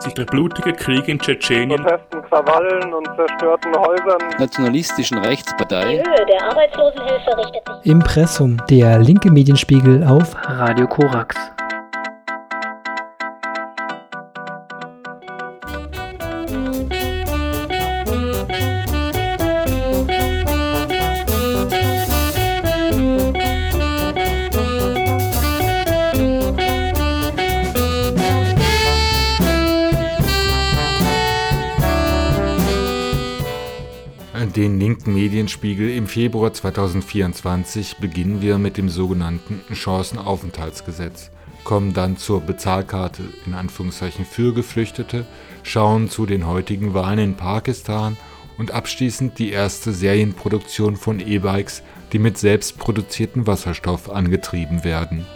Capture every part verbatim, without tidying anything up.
sich der blutige Krieg in Tschetschenien, Protesten, Krawallen und zerstörten Häusern, nationalistischen Rechtspartei. Die Höhe der Arbeitslosenhilfe richtet sich. Impressum, der linke Medienspiegel auf Radio Korax. Den linken Medienspiegel im Februar zweitausendvierundzwanzig beginnen wir mit dem sogenannten Chancenaufenthaltsgesetz, kommen dann zur Bezahlkarte in Anführungszeichen für Geflüchtete, schauen zu den heutigen Wahlen in Pakistan und abschließend die erste Serienproduktion von E-Bikes, die mit selbstproduziertem Wasserstoff angetrieben werden.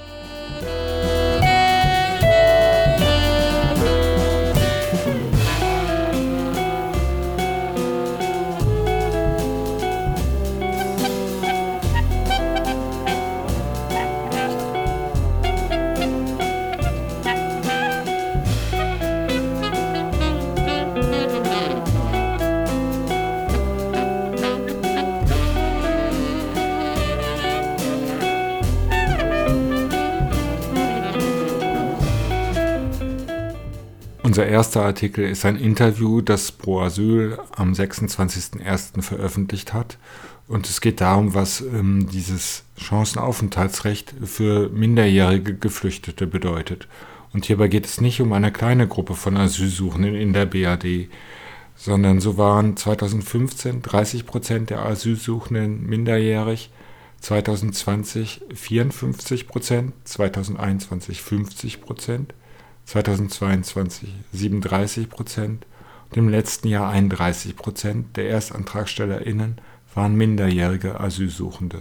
Unser erster Artikel ist ein Interview, das Pro Asyl am sechsundzwanzigsten ersten veröffentlicht hat. Und es geht darum, was ähm, dieses Chancenaufenthaltsrecht für minderjährige Geflüchtete bedeutet. Und hierbei geht es nicht um eine kleine Gruppe von Asylsuchenden in der B R D, sondern so waren zweitausendfünfzehn dreißig Prozent der Asylsuchenden minderjährig, zweitausendzwanzig vierundfünfzig Prozent, zweitausendeinundzwanzig fünfzig Prozent, zweitausendzweiundzwanzig siebenunddreißig Prozent und im letzten Jahr einunddreißig Prozent der ErstantragstellerInnen waren minderjährige Asylsuchende.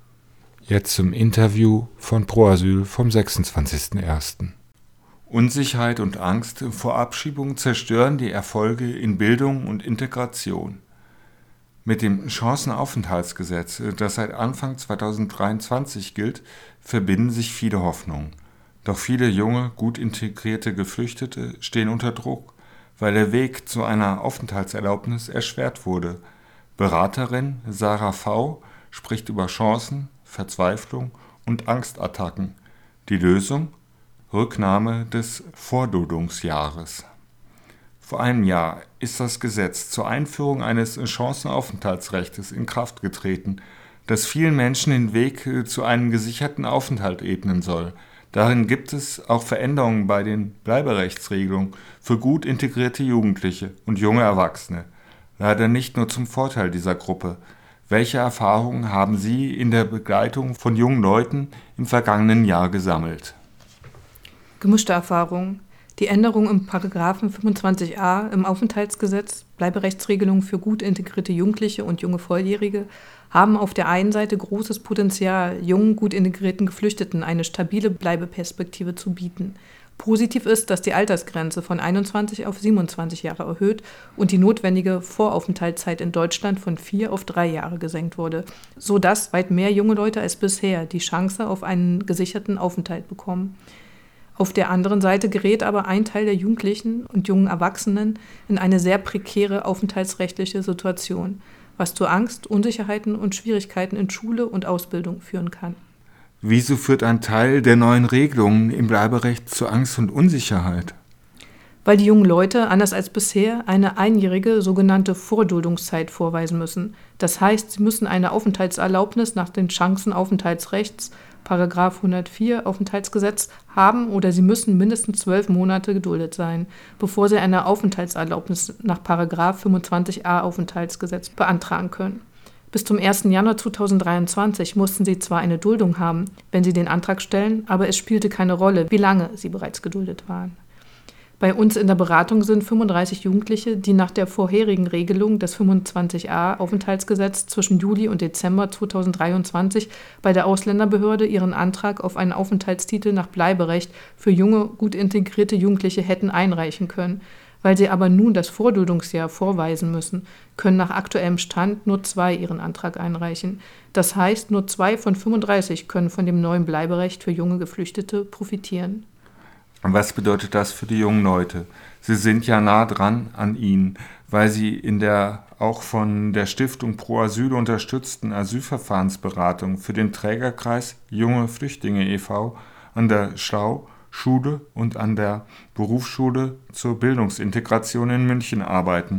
Jetzt zum Interview von Pro Asyl vom sechsundzwanzigsten ersten Unsicherheit und Angst vor Abschiebung zerstören die Erfolge in Bildung und Integration. Mit dem Chancenaufenthaltsgesetz, das seit Anfang zweitausenddreiundzwanzig gilt, verbinden sich viele Hoffnungen. Doch viele junge, gut integrierte Geflüchtete stehen unter Druck, weil der Weg zu einer Aufenthaltserlaubnis erschwert wurde. Beraterin Sarah V. spricht über Chancen, Verzweiflung und Angstattacken. Die Lösung? Rücknahme des Vorduldungsjahres. Vor einem Jahr ist das Gesetz zur Einführung eines Chancenaufenthaltsrechts in Kraft getreten, das vielen Menschen den Weg zu einem gesicherten Aufenthalt ebnen soll. Darin gibt es auch Veränderungen bei den Bleiberechtsregelungen für gut integrierte Jugendliche und junge Erwachsene. Leider nicht nur zum Vorteil dieser Gruppe. Welche Erfahrungen haben Sie in der Begleitung von jungen Leuten im vergangenen Jahr gesammelt? Gemischte Erfahrungen. Die Änderung im Paragraphen fünfundzwanzig a im Aufenthaltsgesetz, Bleiberechtsregelung für gut integrierte Jugendliche und junge Volljährige, haben auf der einen Seite großes Potenzial, jungen, gut integrierten Geflüchteten eine stabile Bleibeperspektive zu bieten. Positiv ist, dass die Altersgrenze von einundzwanzig auf siebenundzwanzig Jahre erhöht und die notwendige Voraufenthaltszeit in Deutschland von vier auf drei Jahre gesenkt wurde, sodass weit mehr junge Leute als bisher die Chance auf einen gesicherten Aufenthalt bekommen. Auf der anderen Seite gerät aber ein Teil der Jugendlichen und jungen Erwachsenen in eine sehr prekäre aufenthaltsrechtliche Situation, was zu Angst, Unsicherheiten und Schwierigkeiten in Schule und Ausbildung führen kann. Wieso führt ein Teil der neuen Regelungen im Bleiberecht zu Angst und Unsicherheit? Weil die jungen Leute, anders als bisher, eine einjährige sogenannte Vorduldungszeit vorweisen müssen. Das heißt, sie müssen eine Aufenthaltserlaubnis nach den Chancenaufenthaltsrechts, Paragraph hundertvier Aufenthaltsgesetz, haben oder sie müssen mindestens zwölf Monate geduldet sein, bevor sie eine Aufenthaltserlaubnis nach Paragraph fünfundzwanzig a Aufenthaltsgesetz beantragen können. Bis zum ersten Januar zweitausenddreiundzwanzig mussten sie zwar eine Duldung haben, wenn sie den Antrag stellen, aber es spielte keine Rolle, wie lange sie bereits geduldet waren. Bei uns in der Beratung sind fünfunddreißig Jugendliche, die nach der vorherigen Regelung des fünfundzwanzig a Aufenthaltsgesetz zwischen Juli und Dezember zweitausenddreiundzwanzig bei der Ausländerbehörde ihren Antrag auf einen Aufenthaltstitel nach Bleiberecht für junge, gut integrierte Jugendliche hätten einreichen können. Weil sie aber nun das Vorduldungsjahr vorweisen müssen, können nach aktuellem Stand nur zwei ihren Antrag einreichen. Das heißt, nur zwei von fünfunddreißig können von dem neuen Bleiberecht für junge Geflüchtete profitieren. Was bedeutet das für die jungen Leute? Sie sind ja nah dran an ihnen, weil sie in der auch von der Stiftung Pro Asyl unterstützten Asylverfahrensberatung für den Trägerkreis Junge Flüchtlinge e V an der Schlau-Schule und an der Berufsschule zur Bildungsintegration in München arbeiten.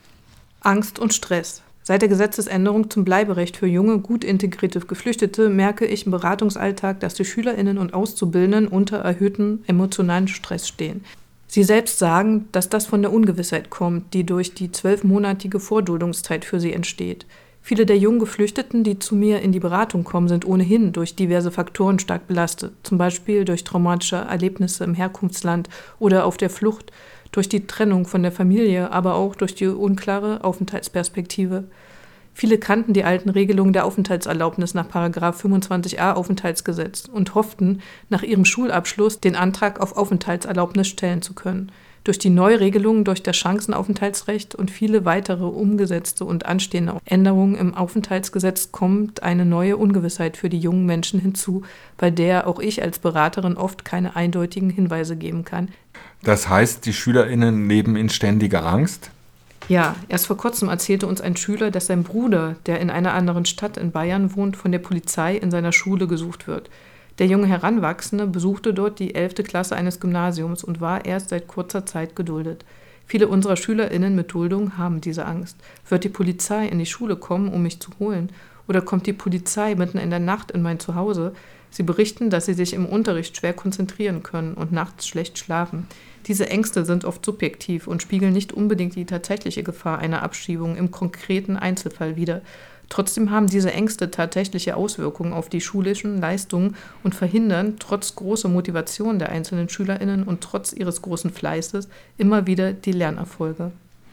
Angst und Stress. Seit der Gesetzesänderung zum Bleiberecht für junge, gut integrierte Geflüchtete merke ich im Beratungsalltag, dass die SchülerInnen und Auszubildenden unter erhöhtem emotionalen Stress stehen. Sie selbst sagen, dass das von der Ungewissheit kommt, die durch die zwölfmonatige Vorduldungszeit für sie entsteht. Viele der jungen Geflüchteten, die zu mir in die Beratung kommen, sind ohnehin durch diverse Faktoren stark belastet, zum Beispiel durch traumatische Erlebnisse im Herkunftsland oder auf der Flucht, durch die Trennung von der Familie, aber auch durch die unklare Aufenthaltsperspektive. Viele kannten die alten Regelungen der Aufenthaltserlaubnis nach Paragraph fünfundzwanzig a Aufenthaltsgesetz und hofften, nach ihrem Schulabschluss den Antrag auf Aufenthaltserlaubnis stellen zu können. Durch die Neuregelungen durch das Chancenaufenthaltsrecht und viele weitere umgesetzte und anstehende Änderungen im Aufenthaltsgesetz kommt eine neue Ungewissheit für die jungen Menschen hinzu, bei der auch ich als Beraterin oft keine eindeutigen Hinweise geben kann. Das heißt, die SchülerInnen leben in ständiger Angst? Ja, erst vor kurzem erzählte uns ein Schüler, dass sein Bruder, der in einer anderen Stadt in Bayern wohnt, von der Polizei in seiner Schule gesucht wird. Der junge Heranwachsende besuchte dort die elfte Klasse eines Gymnasiums und war erst seit kurzer Zeit geduldet. Viele unserer SchülerInnen mit Duldung haben diese Angst. Wird die Polizei in die Schule kommen, um mich zu holen? Oder kommt die Polizei mitten in der Nacht in mein Zuhause? Sie berichten, dass sie sich im Unterricht schwer konzentrieren können und nachts schlecht schlafen. Diese Ängste sind oft subjektiv und spiegeln nicht unbedingt die tatsächliche Gefahr einer Abschiebung im konkreten Einzelfall wider. Trotzdem haben diese Ängste tatsächliche Auswirkungen auf die schulischen Leistungen und verhindern, trotz großer Motivation der einzelnen SchülerInnen und trotz ihres großen Fleißes, immer wieder die Lernerfolge.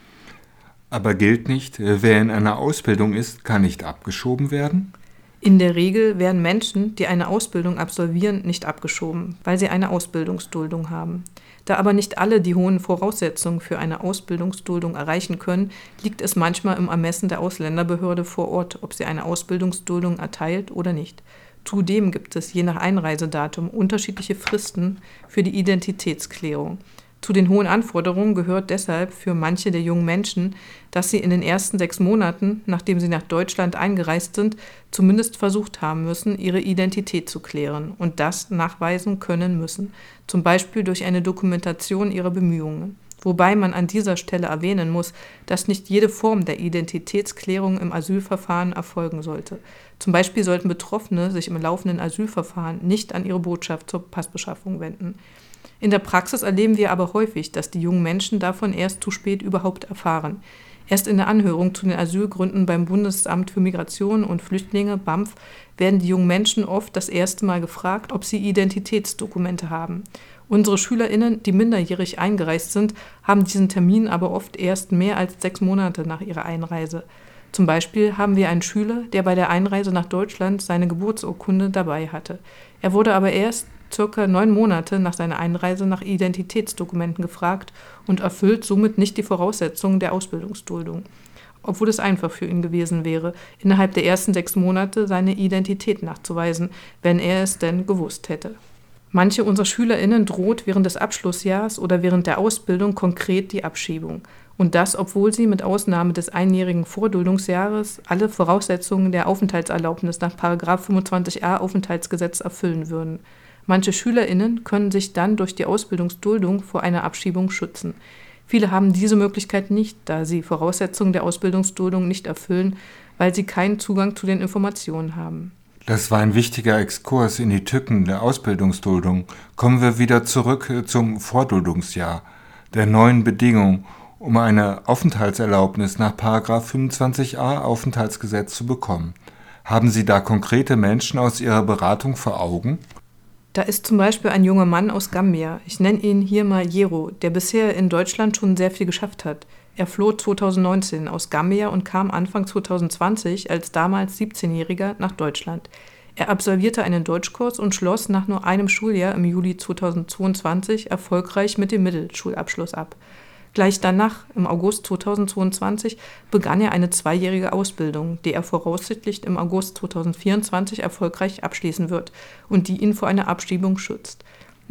Aber gilt nicht, wer in einer Ausbildung ist, kann nicht abgeschoben werden? In der Regel werden Menschen, die eine Ausbildung absolvieren, nicht abgeschoben, weil sie eine Ausbildungsduldung haben. Da aber nicht alle die hohen Voraussetzungen für eine Ausbildungsduldung erreichen können, liegt es manchmal im Ermessen der Ausländerbehörde vor Ort, ob sie eine Ausbildungsduldung erteilt oder nicht. Zudem gibt es je nach Einreisedatum unterschiedliche Fristen für die Identitätsklärung. Zu den hohen Anforderungen gehört deshalb für manche der jungen Menschen, dass sie in den ersten sechs Monaten, nachdem sie nach Deutschland eingereist sind, zumindest versucht haben müssen, ihre Identität zu klären und das nachweisen können müssen, zum Beispiel durch eine Dokumentation ihrer Bemühungen. Wobei man an dieser Stelle erwähnen muss, dass nicht jede Form der Identitätsklärung im Asylverfahren erfolgen sollte. Zum Beispiel sollten Betroffene sich im laufenden Asylverfahren nicht an ihre Botschaft zur Passbeschaffung wenden. In der Praxis erleben wir aber häufig, dass die jungen Menschen davon erst zu spät überhaupt erfahren. Erst in der Anhörung zu den Asylgründen beim Bundesamt für Migration und Flüchtlinge, B A M F, werden die jungen Menschen oft das erste Mal gefragt, ob sie Identitätsdokumente haben. Unsere SchülerInnen, die minderjährig eingereist sind, haben diesen Termin aber oft erst mehr als sechs Monate nach ihrer Einreise. Zum Beispiel haben wir einen Schüler, der bei der Einreise nach Deutschland seine Geburtsurkunde dabei hatte. Er wurde aber erst circa neun Monate nach seiner Einreise nach Identitätsdokumenten gefragt und erfüllt somit nicht die Voraussetzungen der Ausbildungsduldung, obwohl es einfach für ihn gewesen wäre, innerhalb der ersten sechs Monate seine Identität nachzuweisen, wenn er es denn gewusst hätte. Manche unserer SchülerInnen droht während des Abschlussjahres oder während der Ausbildung konkret die Abschiebung. Und das, obwohl sie mit Ausnahme des einjährigen Vorduldungsjahres alle Voraussetzungen der Aufenthaltserlaubnis nach Paragraph fünfundzwanzig a Aufenthaltsgesetz erfüllen würden. Manche SchülerInnen können sich dann durch die Ausbildungsduldung vor einer Abschiebung schützen. Viele haben diese Möglichkeit nicht, da sie Voraussetzungen der Ausbildungsduldung nicht erfüllen, weil sie keinen Zugang zu den Informationen haben. Das war ein wichtiger Exkurs in die Tücken der Ausbildungsduldung. Kommen wir wieder zurück zum Vorduldungsjahr, der neuen Bedingung, um eine Aufenthaltserlaubnis nach Paragraph fünfundzwanzig a Aufenthaltsgesetz zu bekommen. Haben Sie da konkrete Menschen aus Ihrer Beratung vor Augen? Da ist zum Beispiel ein junger Mann aus Gambia, ich nenne ihn hier mal Jero, der bisher in Deutschland schon sehr viel geschafft hat. Er floh zweitausendneunzehn aus Gambia und kam Anfang zweitausendzwanzig als damals siebzehnjähriger nach Deutschland. Er absolvierte einen Deutschkurs und schloss nach nur einem Schuljahr im Juli zweitausendzweiundzwanzig erfolgreich mit dem Mittelschulabschluss ab. Gleich danach, im August zweitausendzweiundzwanzig, begann er eine zweijährige Ausbildung, die er voraussichtlich im August zweitausendvierundzwanzig erfolgreich abschließen wird und die ihn vor einer Abschiebung schützt.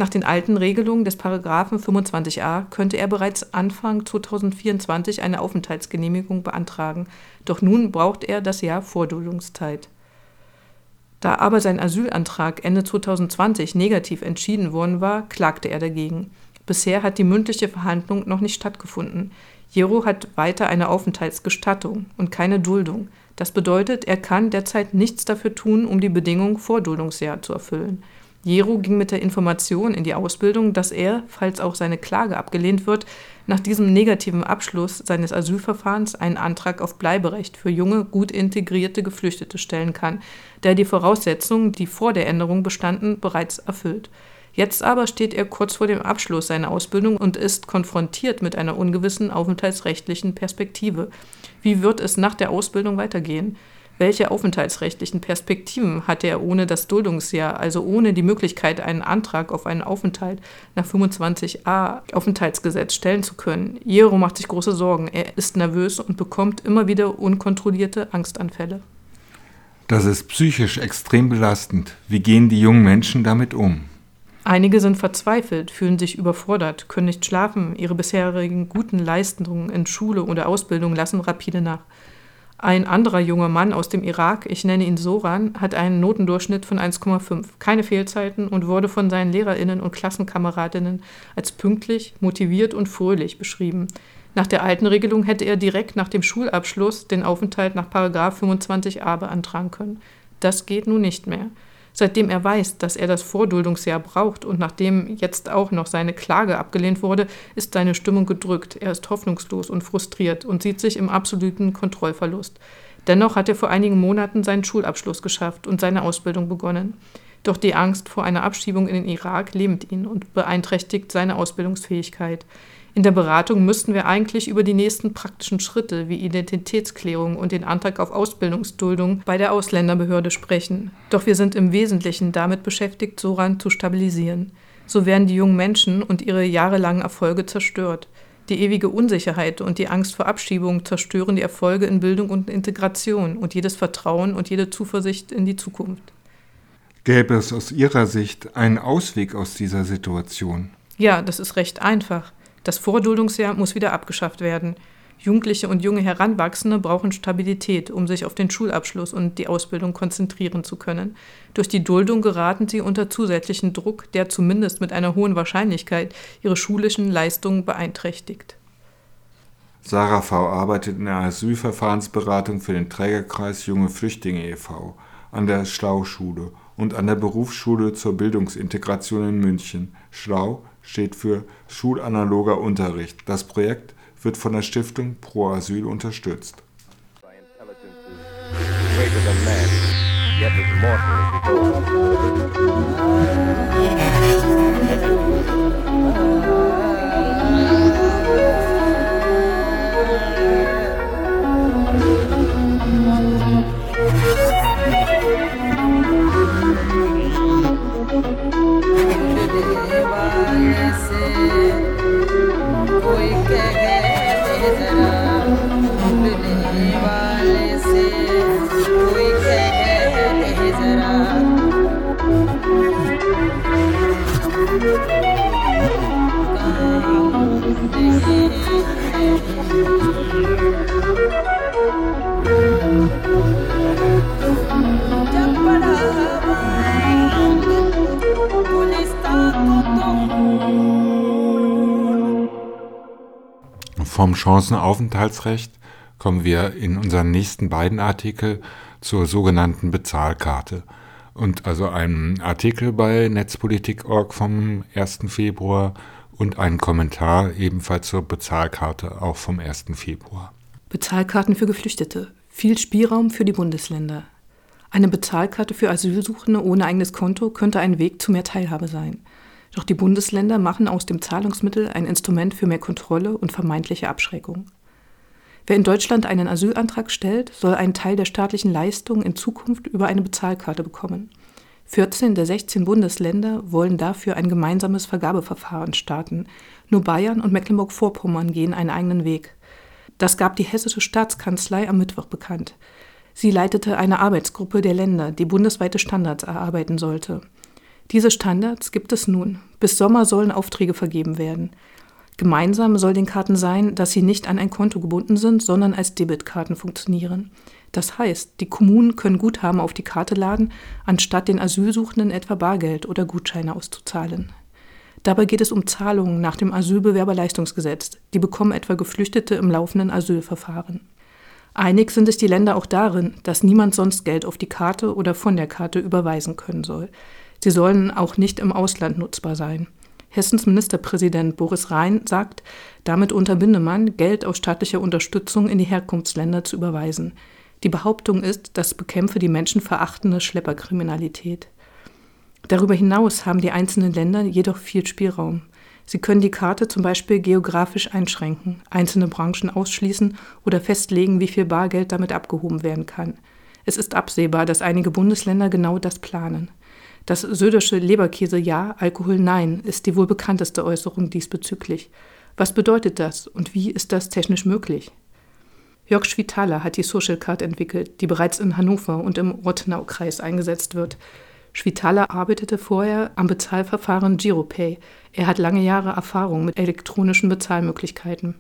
Nach den alten Regelungen des Paragraphen fünfundzwanzig a könnte er bereits Anfang zweitausendvierundzwanzig eine Aufenthaltsgenehmigung beantragen, doch nun braucht er das Jahr Vorduldungszeit. Da aber sein Asylantrag Ende zweitausendzwanzig negativ entschieden worden war, klagte er dagegen. Bisher hat die mündliche Verhandlung noch nicht stattgefunden. Jero hat weiter eine Aufenthaltsgestattung und keine Duldung. Das bedeutet, er kann derzeit nichts dafür tun, um die Bedingungen vor Duldungsjahr zu erfüllen. Jero ging mit der Information in die Ausbildung, dass er, falls auch seine Klage abgelehnt wird, nach diesem negativen Abschluss seines Asylverfahrens einen Antrag auf Bleiberecht für junge, gut integrierte Geflüchtete stellen kann, der die Voraussetzungen, die vor der Änderung bestanden, bereits erfüllt. Jetzt aber steht er kurz vor dem Abschluss seiner Ausbildung und ist konfrontiert mit einer ungewissen aufenthaltsrechtlichen Perspektive. Wie wird es nach der Ausbildung weitergehen? Welche aufenthaltsrechtlichen Perspektiven hatte er ohne das Duldungsjahr, also ohne die Möglichkeit, einen Antrag auf einen Aufenthalt nach fünfundzwanzig a Aufenthaltsgesetz stellen zu können? Jero macht sich große Sorgen. Er ist nervös und bekommt immer wieder unkontrollierte Angstanfälle. Das ist psychisch extrem belastend. Wie gehen die jungen Menschen damit um? Einige sind verzweifelt, fühlen sich überfordert, können nicht schlafen. Ihre bisherigen guten Leistungen in Schule oder Ausbildung lassen rapide nach. Ein anderer junger Mann aus dem Irak, ich nenne ihn Soran, hat einen Notendurchschnitt von eins Komma fünf, keine Fehlzeiten und wurde von seinen LehrerInnen und Klassenkameradinnen als pünktlich, motiviert und fröhlich beschrieben. Nach der alten Regelung hätte er direkt nach dem Schulabschluss den Aufenthalt nach Paragraph fünfundzwanzig a beantragen können. Das geht nun nicht mehr. Seitdem er weiß, dass er das Vorduldungsjahr braucht und nachdem jetzt auch noch seine Klage abgelehnt wurde, ist seine Stimmung gedrückt. Er ist hoffnungslos und frustriert und sieht sich im absoluten Kontrollverlust. Dennoch hat er vor einigen Monaten seinen Schulabschluss geschafft und seine Ausbildung begonnen. Doch die Angst vor einer Abschiebung in den Irak lähmt ihn und beeinträchtigt seine Ausbildungsfähigkeit. In der Beratung müssten wir eigentlich über die nächsten praktischen Schritte wie Identitätsklärung und den Antrag auf Ausbildungsduldung bei der Ausländerbehörde sprechen. Doch wir sind im Wesentlichen damit beschäftigt, Soran zu stabilisieren. So werden die jungen Menschen und ihre jahrelangen Erfolge zerstört. Die ewige Unsicherheit und die Angst vor Abschiebung zerstören die Erfolge in Bildung und Integration und jedes Vertrauen und jede Zuversicht in die Zukunft. Gäbe es aus Ihrer Sicht einen Ausweg aus dieser Situation? Ja, das ist recht einfach. Das Vorduldungsjahr muss wieder abgeschafft werden. Jugendliche und junge Heranwachsende brauchen Stabilität, um sich auf den Schulabschluss und die Ausbildung konzentrieren zu können. Durch die Duldung geraten sie unter zusätzlichen Druck, der zumindest mit einer hohen Wahrscheinlichkeit ihre schulischen Leistungen beeinträchtigt. Sarah V. arbeitet in der Asylverfahrensberatung für den Trägerkreis Junge Flüchtlinge e V an der Schlau-Schule und an der Berufsschule zur Bildungsintegration in München. Schlau steht für schulanaloger Unterricht. Das Projekt wird von der Stiftung Pro Asyl unterstützt. Vom Chancenaufenthaltsrecht kommen wir in unseren nächsten beiden Artikel zur sogenannten Bezahlkarte. Und also einem Artikel bei netzpolitik punkt org vom ersten Februar und einen Kommentar ebenfalls zur Bezahlkarte, auch vom ersten Februar. Bezahlkarten für Geflüchtete. Viel Spielraum für die Bundesländer. Eine Bezahlkarte für Asylsuchende ohne eigenes Konto könnte ein Weg zu mehr Teilhabe sein. Doch die Bundesländer machen aus dem Zahlungsmittel ein Instrument für mehr Kontrolle und vermeintliche Abschreckung. Wer in Deutschland einen Asylantrag stellt, soll einen Teil der staatlichen Leistungen in Zukunft über eine Bezahlkarte bekommen. vierzehn der sechzehn Bundesländer wollen dafür ein gemeinsames Vergabeverfahren starten. Nur Bayern und Mecklenburg-Vorpommern gehen einen eigenen Weg. Das gab die Hessische Staatskanzlei am Mittwoch bekannt. Sie leitete eine Arbeitsgruppe der Länder, die bundesweite Standards erarbeiten sollte. Diese Standards gibt es nun. Bis Sommer sollen Aufträge vergeben werden. Gemeinsam soll den Karten sein, dass sie nicht an ein Konto gebunden sind, sondern als Debitkarten funktionieren. Das heißt, die Kommunen können Guthaben auf die Karte laden, anstatt den Asylsuchenden etwa Bargeld oder Gutscheine auszuzahlen. Dabei geht es um Zahlungen nach dem Asylbewerberleistungsgesetz. Die bekommen etwa Geflüchtete im laufenden Asylverfahren. Einig sind sich die Länder auch darin, dass niemand sonst Geld auf die Karte oder von der Karte überweisen können soll. Sie sollen auch nicht im Ausland nutzbar sein. Hessens Ministerpräsident Boris Rhein sagt, damit unterbinde man, Geld aus staatlicher Unterstützung in die Herkunftsländer zu überweisen. Die Behauptung ist, das bekämpfe die menschenverachtende Schlepperkriminalität. Darüber hinaus haben die einzelnen Länder jedoch viel Spielraum. Sie können die Karte zum Beispiel geografisch einschränken, einzelne Branchen ausschließen oder festlegen, wie viel Bargeld damit abgehoben werden kann. Es ist absehbar, dass einige Bundesländer genau das planen. Das södersche Leberkäse-Ja, Alkohol-Nein ist die wohl bekannteste Äußerung diesbezüglich. Was bedeutet das und wie ist das technisch möglich? Jörg Schwitaler hat die Social Card entwickelt, die bereits in Hannover und im Ortenaukreis eingesetzt wird. Schwitaler arbeitete vorher am Bezahlverfahren Giropay. Er hat lange Jahre Erfahrung mit elektronischen Bezahlmöglichkeiten.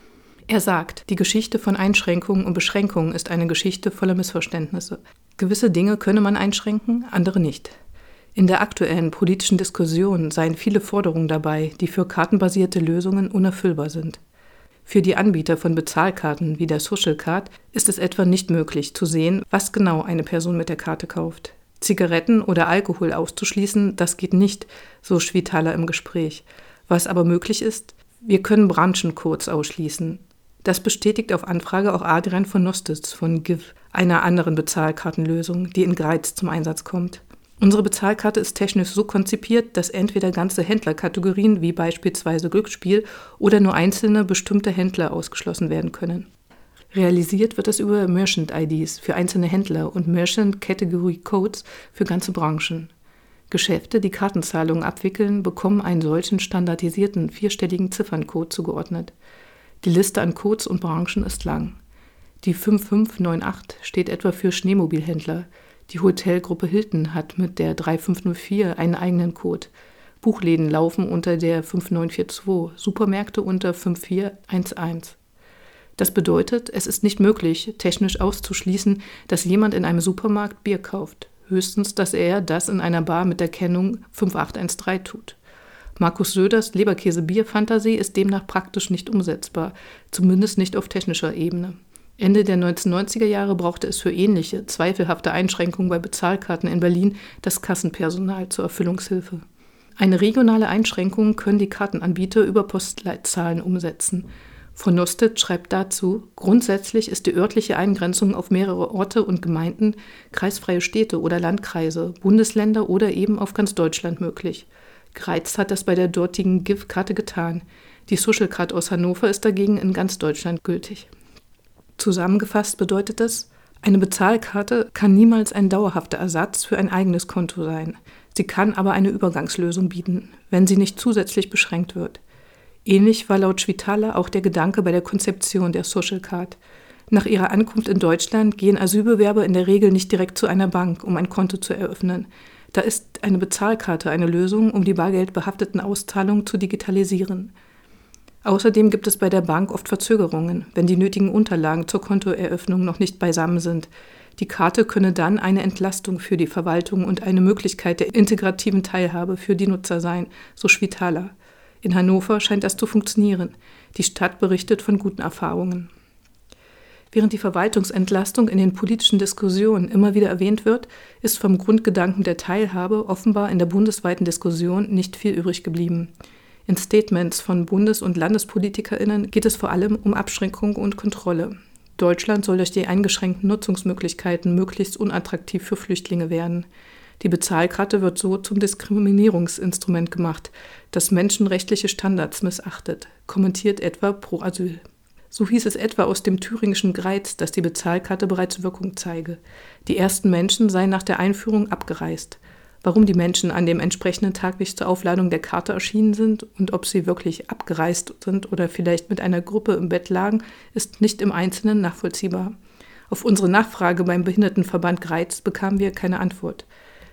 Er sagt, die Geschichte von Einschränkungen und Beschränkungen ist eine Geschichte voller Missverständnisse. Gewisse Dinge könne man einschränken, andere nicht. In der aktuellen politischen Diskussion seien viele Forderungen dabei, die für kartenbasierte Lösungen unerfüllbar sind. Für die Anbieter von Bezahlkarten wie der Social Card ist es etwa nicht möglich zu sehen, was genau eine Person mit der Karte kauft. Zigaretten oder Alkohol auszuschließen, das geht nicht, so Schwitaler im Gespräch. Was aber möglich ist, wir können Branchencodes ausschließen. Das bestätigt auf Anfrage auch Adrian von Nostitz von G I V, einer anderen Bezahlkartenlösung, die in Greiz zum Einsatz kommt. Unsere Bezahlkarte ist technisch so konzipiert, dass entweder ganze Händlerkategorien wie beispielsweise Glücksspiel oder nur einzelne bestimmte Händler ausgeschlossen werden können. Realisiert wird das über Merchant-I Ds für einzelne Händler und Merchant-Category-Codes für ganze Branchen. Geschäfte, die Kartenzahlungen abwickeln, bekommen einen solchen standardisierten vierstelligen Zifferncode zugeordnet. Die Liste an Codes und Branchen ist lang. Die fünf fünf neun acht steht etwa für Schneemobilhändler. Die Hotelgruppe Hilton hat mit der drei fünf null vier einen eigenen Code. Buchläden laufen unter der fünf neun vier zwei, Supermärkte unter fünf vier eins eins. Das bedeutet, es ist nicht möglich, technisch auszuschließen, dass jemand in einem Supermarkt Bier kauft. Höchstens, dass er das in einer Bar mit der Kennung fünf acht eins drei tut. Markus Söders Leberkäse-Bier-Fantasie ist demnach praktisch nicht umsetzbar, zumindest nicht auf technischer Ebene. Ende der neunzehnhundertneunziger Jahre brauchte es für ähnliche, zweifelhafte Einschränkungen bei Bezahlkarten in Berlin das Kassenpersonal zur Erfüllungshilfe. Eine regionale Einschränkung können die Kartenanbieter über Postleitzahlen umsetzen. Von Nostitz schreibt dazu, grundsätzlich ist die örtliche Eingrenzung auf mehrere Orte und Gemeinden, kreisfreie Städte oder Landkreise, Bundesländer oder eben auf ganz Deutschland möglich. Greiz hat das bei der dortigen G I V-Karte getan. Die Social Card aus Hannover ist dagegen in ganz Deutschland gültig. Zusammengefasst bedeutet das, eine Bezahlkarte kann niemals ein dauerhafter Ersatz für ein eigenes Konto sein. Sie kann aber eine Übergangslösung bieten, wenn sie nicht zusätzlich beschränkt wird. Ähnlich war laut Schwitaler auch der Gedanke bei der Konzeption der Social Card. Nach ihrer Ankunft in Deutschland gehen Asylbewerber in der Regel nicht direkt zu einer Bank, um ein Konto zu eröffnen. Da ist eine Bezahlkarte eine Lösung, um die bargeldbehafteten Auszahlungen zu digitalisieren. Außerdem gibt es bei der Bank oft Verzögerungen, wenn die nötigen Unterlagen zur Kontoeröffnung noch nicht beisammen sind. Die Karte könne dann eine Entlastung für die Verwaltung und eine Möglichkeit der integrativen Teilhabe für die Nutzer sein, so Schwitaler. In Hannover scheint das zu funktionieren. Die Stadt berichtet von guten Erfahrungen. Während die Verwaltungsentlastung in den politischen Diskussionen immer wieder erwähnt wird, ist vom Grundgedanken der Teilhabe offenbar in der bundesweiten Diskussion nicht viel übrig geblieben. In Statements von Bundes- und LandespolitikerInnen geht es vor allem um Abschränkung und Kontrolle. Deutschland soll durch die eingeschränkten Nutzungsmöglichkeiten möglichst unattraktiv für Flüchtlinge werden. Die Bezahlkarte wird so zum Diskriminierungsinstrument gemacht, das menschenrechtliche Standards missachtet, kommentiert etwa Pro Asyl. So hieß es etwa aus dem thüringischen Greiz, dass die Bezahlkarte bereits Wirkung zeige. Die ersten Menschen seien nach der Einführung abgereist. Warum die Menschen an dem entsprechenden Tag nicht zur Aufladung der Karte erschienen sind und ob sie wirklich abgereist sind oder vielleicht mit einer Gruppe im Bett lagen, ist nicht im Einzelnen nachvollziehbar. Auf unsere Nachfrage beim Behindertenverband Greiz bekamen wir keine Antwort.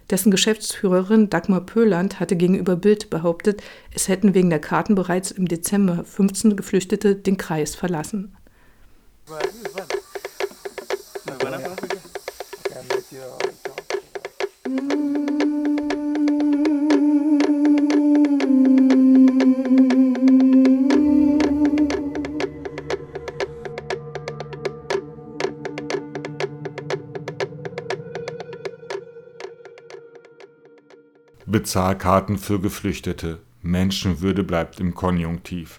Dessen Geschäftsführerin Dagmar Pöland hatte gegenüber Bild behauptet, es hätten wegen der Karten bereits im Dezember fünfzehn Geflüchtete den Kreis verlassen. Bezahlkarten für Geflüchtete. Menschenwürde bleibt im Konjunktiv.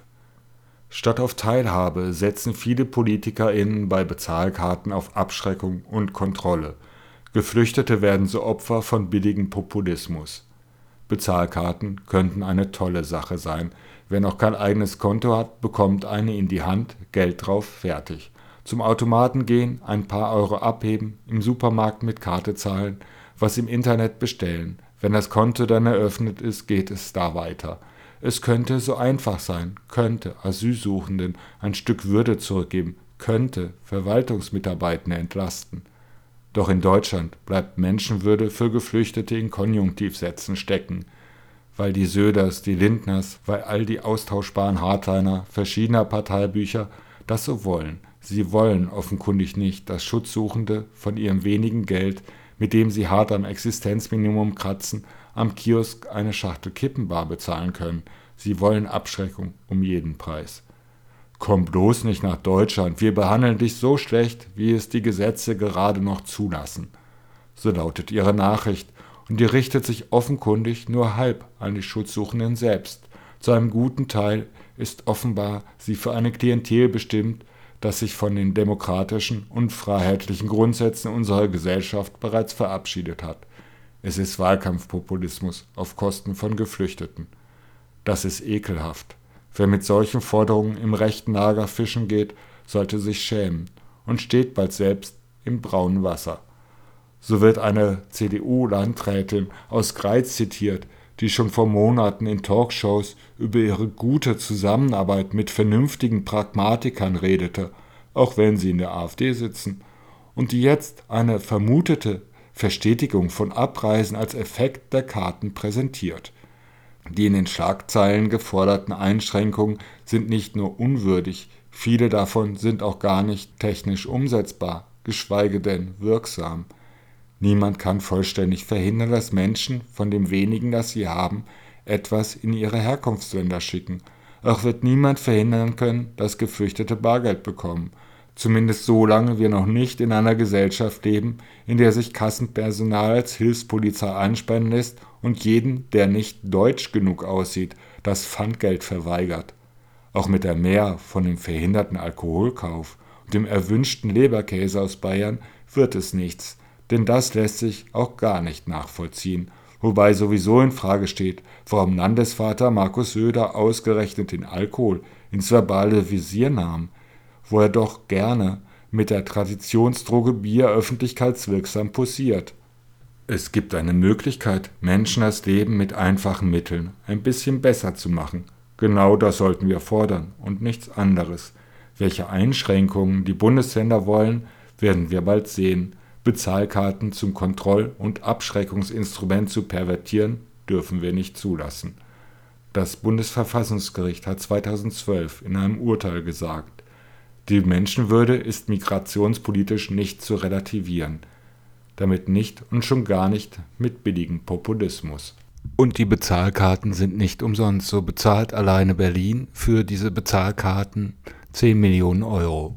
Statt auf Teilhabe setzen viele PolitikerInnen bei Bezahlkarten auf Abschreckung und Kontrolle. Geflüchtete werden so Opfer von billigem Populismus. Bezahlkarten könnten eine tolle Sache sein. Wer noch kein eigenes Konto hat, bekommt eine in die Hand, Geld drauf, fertig. Zum Automaten gehen, ein paar Euro abheben, im Supermarkt mit Karte zahlen, was im Internet bestellen. Wenn das Konto dann eröffnet ist, geht es da weiter. Es könnte so einfach sein, könnte Asylsuchenden ein Stück Würde zurückgeben, könnte Verwaltungsmitarbeitende entlasten. Doch in Deutschland bleibt Menschenwürde für Geflüchtete in Konjunktivsätzen stecken. Weil die Söders, die Lindners, weil all die austauschbaren Hardliner verschiedener Parteibücher das so wollen. Sie wollen offenkundig nicht, dass Schutzsuchende von ihrem wenigen Geld, mit dem sie hart am Existenzminimum kratzen, am Kiosk eine Schachtel Kippenbar bezahlen können. Sie wollen Abschreckung um jeden Preis. Komm bloß nicht nach Deutschland, wir behandeln dich so schlecht, wie es die Gesetze gerade noch zulassen. So lautet ihre Nachricht, und die richtet sich offenkundig nur halb an die Schutzsuchenden selbst. Zu einem guten Teil ist offenbar sie für eine Klientel bestimmt, das sich von den demokratischen und freiheitlichen Grundsätzen unserer Gesellschaft bereits verabschiedet hat. Es ist Wahlkampfpopulismus auf Kosten von Geflüchteten. Das ist ekelhaft. Wer mit solchen Forderungen im rechten Lager fischen geht, sollte sich schämen und steht bald selbst im braunen Wasser. So wird eine C D U-Landrätin aus Greiz zitiert, die schon vor Monaten in Talkshows über ihre gute Zusammenarbeit mit vernünftigen Pragmatikern redete, auch wenn sie in der AfD sitzen, und die jetzt eine vermutete Verstetigung von Abreisen als Effekt der Karten präsentiert. Die in den Schlagzeilen geforderten Einschränkungen sind nicht nur unwürdig, viele davon sind auch gar nicht technisch umsetzbar, geschweige denn wirksam. Niemand kann vollständig verhindern, dass Menschen von dem wenigen, das sie haben, etwas in ihre Herkunftsländer schicken. Auch wird niemand verhindern können, dass Geflüchtete Bargeld bekommen. Zumindest solange wir noch nicht in einer Gesellschaft leben, in der sich Kassenpersonal als Hilfspolizei einspannen lässt und jeden, der nicht deutsch genug aussieht, das Pfandgeld verweigert. Auch mit der Mehr von dem verhinderten Alkoholkauf und dem erwünschten Leberkäse aus Bayern wird es nichts. Denn das lässt sich auch gar nicht nachvollziehen, wobei sowieso in Frage steht, warum Landesvater Markus Söder ausgerechnet den Alkohol ins verbale Visier nahm, wo er doch gerne mit der Traditionsdroge Bier öffentlichkeitswirksam posiert. Es gibt eine Möglichkeit, Menschen das Leben mit einfachen Mitteln ein bisschen besser zu machen. Genau das sollten wir fordern und nichts anderes. Welche Einschränkungen die Bundesländer wollen, werden wir bald sehen. Bezahlkarten zum Kontroll- und Abschreckungsinstrument zu pervertieren, dürfen wir nicht zulassen. Das Bundesverfassungsgericht hat zweitausendzwölf in einem Urteil gesagt, die Menschenwürde ist migrationspolitisch nicht zu relativieren. Damit nicht und schon gar nicht mit billigem Populismus. Und die Bezahlkarten sind nicht umsonst. So bezahlt alleine Berlin für diese Bezahlkarten zehn Millionen Euro.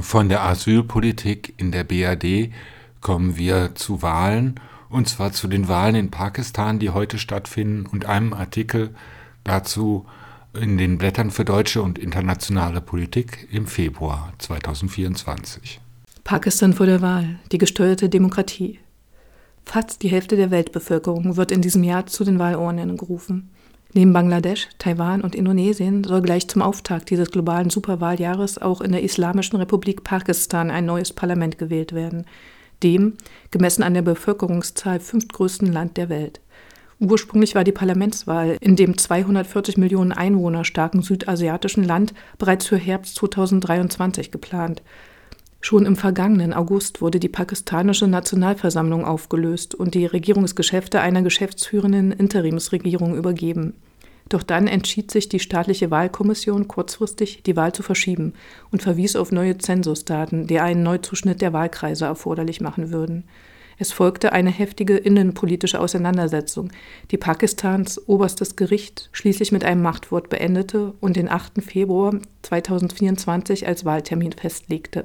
Von der Asylpolitik in der B R D kommen wir zu Wahlen, und zwar zu den Wahlen in Pakistan, die heute stattfinden, und einem Artikel dazu in den Blättern für deutsche und internationale Politik im Februar zweitausendvierundzwanzig. Pakistan vor der Wahl, die gesteuerte Demokratie. Fast die Hälfte der Weltbevölkerung wird in diesem Jahr zu den Wahlurnen gerufen. Neben Bangladesch, Taiwan und Indonesien soll gleich zum Auftakt dieses globalen Superwahljahres auch in der Islamischen Republik Pakistan ein neues Parlament gewählt werden, dem, gemessen an der Bevölkerungszahl, fünftgrößten Land der Welt. Ursprünglich war die Parlamentswahl in dem zweihundertvierzig Millionen Einwohner starken südasiatischen Land bereits für Herbst zweitausenddreiundzwanzig geplant. Schon im vergangenen August wurde die pakistanische Nationalversammlung aufgelöst und die Regierungsgeschäfte einer geschäftsführenden Interimsregierung übergeben. Doch dann entschied sich die staatliche Wahlkommission kurzfristig, die Wahl zu verschieben und verwies auf neue Zensusdaten, die einen Neuzuschnitt der Wahlkreise erforderlich machen würden. Es folgte eine heftige innenpolitische Auseinandersetzung, die Pakistans oberstes Gericht schließlich mit einem Machtwort beendete und den achten Februar zweitausendvierundzwanzig als Wahltermin festlegte.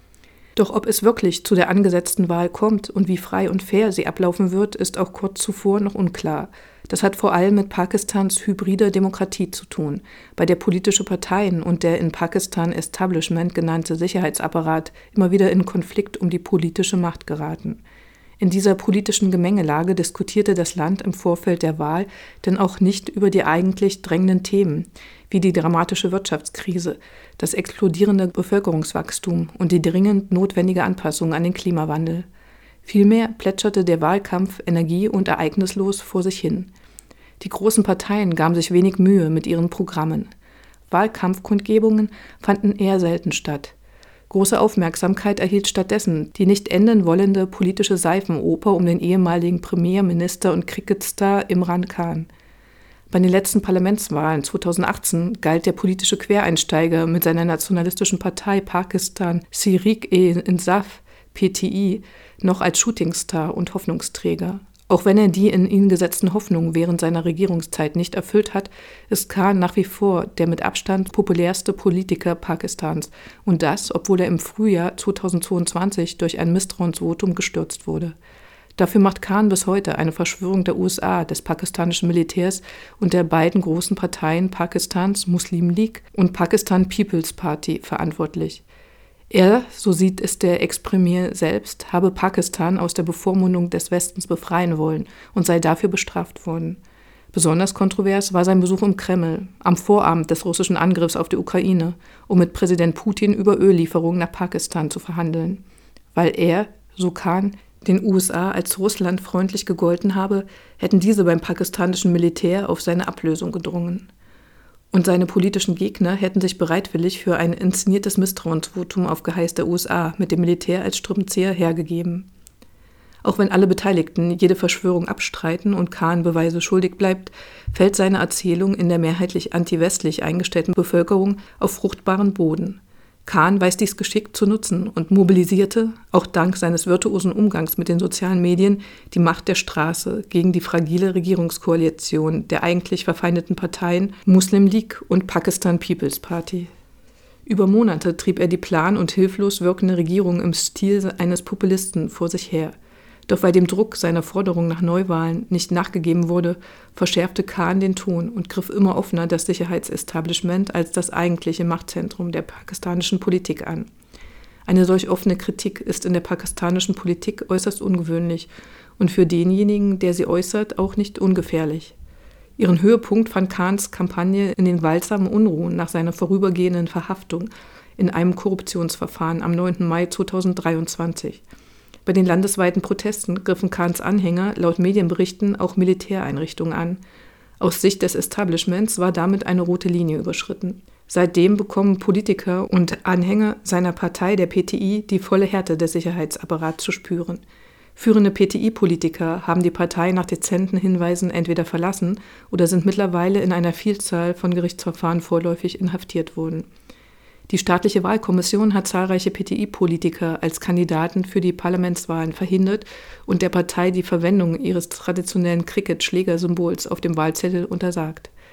Doch ob es wirklich zu der angesetzten Wahl kommt und wie frei und fair sie ablaufen wird, ist auch kurz zuvor noch unklar. Das hat vor allem mit Pakistans hybrider Demokratie zu tun, bei der politische Parteien und der in Pakistan Establishment genannte Sicherheitsapparat immer wieder in Konflikt um die politische Macht geraten. In dieser politischen Gemengelage diskutierte das Land im Vorfeld der Wahl denn auch nicht über die eigentlich drängenden Themen, wie die dramatische Wirtschaftskrise, das explodierende Bevölkerungswachstum und die dringend notwendige Anpassung an den Klimawandel. Vielmehr plätscherte der Wahlkampf energie- und ereignislos vor sich hin. Die großen Parteien gaben sich wenig Mühe mit ihren Programmen. Wahlkampfkundgebungen fanden eher selten statt. Große Aufmerksamkeit erhielt stattdessen die nicht enden wollende politische Seifenoper um den ehemaligen Premierminister und Cricketstar Imran Khan. Bei den letzten Parlamentswahlen zweitausendachtzehn galt der politische Quereinsteiger mit seiner nationalistischen Partei Pakistan Tehreek-e-Insaf P T I noch als Shootingstar und Hoffnungsträger. Auch wenn er die in ihn gesetzten Hoffnungen während seiner Regierungszeit nicht erfüllt hat, ist Khan nach wie vor der mit Abstand populärste Politiker Pakistans. Und das, obwohl er im Frühjahr zweitausendzweiundzwanzig durch ein Misstrauensvotum gestürzt wurde. Dafür macht Khan bis heute eine Verschwörung der U S A, des pakistanischen Militärs und der beiden großen Parteien Pakistans Muslim League und Pakistan People's Party verantwortlich. Er, so sieht es der Ex-Premier selbst, habe Pakistan aus der Bevormundung des Westens befreien wollen und sei dafür bestraft worden. Besonders kontrovers war sein Besuch im Kreml, am Vorabend des russischen Angriffs auf die Ukraine, um mit Präsident Putin über Öllieferungen nach Pakistan zu verhandeln. Weil er, so Khan, den U S A als russlandfreundlich gegolten habe, hätten diese beim pakistanischen Militär auf seine Ablösung gedrungen. Und seine politischen Gegner hätten sich bereitwillig für ein inszeniertes Misstrauensvotum auf Geheiß der U S A mit dem Militär als Strippenzieher hergegeben. Auch wenn alle Beteiligten jede Verschwörung abstreiten und Khan Beweise schuldig bleibt, fällt seine Erzählung in der mehrheitlich anti-westlich eingestellten Bevölkerung auf fruchtbaren Boden. Khan weiß dies geschickt zu nutzen und mobilisierte, auch dank seines virtuosen Umgangs mit den sozialen Medien, die Macht der Straße gegen die fragile Regierungskoalition der eigentlich verfeindeten Parteien Muslim League und Pakistan People's Party. Über Monate trieb er die plan- und hilflos wirkende Regierung im Stil eines Populisten vor sich her. Doch weil dem Druck seiner Forderung nach Neuwahlen nicht nachgegeben wurde, verschärfte Khan den Ton und griff immer offener das Sicherheitsestablishment als das eigentliche Machtzentrum der pakistanischen Politik an. Eine solch offene Kritik ist in der pakistanischen Politik äußerst ungewöhnlich und für denjenigen, der sie äußert, auch nicht ungefährlich. Ihren Höhepunkt fand Khans Kampagne in den gewaltsamen Unruhen nach seiner vorübergehenden Verhaftung in einem Korruptionsverfahren am neunten Mai zweitausenddreiundzwanzig. Bei den landesweiten Protesten griffen Khans Anhänger laut Medienberichten auch Militäreinrichtungen an. Aus Sicht des Establishments war damit eine rote Linie überschritten. Seitdem bekommen Politiker und Anhänger seiner Partei, der P T I, die volle Härte des Sicherheitsapparats zu spüren. Führende P T I-Politiker haben die Partei nach dezenten Hinweisen entweder verlassen oder sind mittlerweile in einer Vielzahl von Gerichtsverfahren vorläufig inhaftiert worden. Die staatliche Wahlkommission hat zahlreiche P T I-Politiker als Kandidaten für die Parlamentswahlen verhindert und der Partei die Verwendung ihres traditionellen Cricket-Schlägersymbols auf dem Wahlzettel untersagt.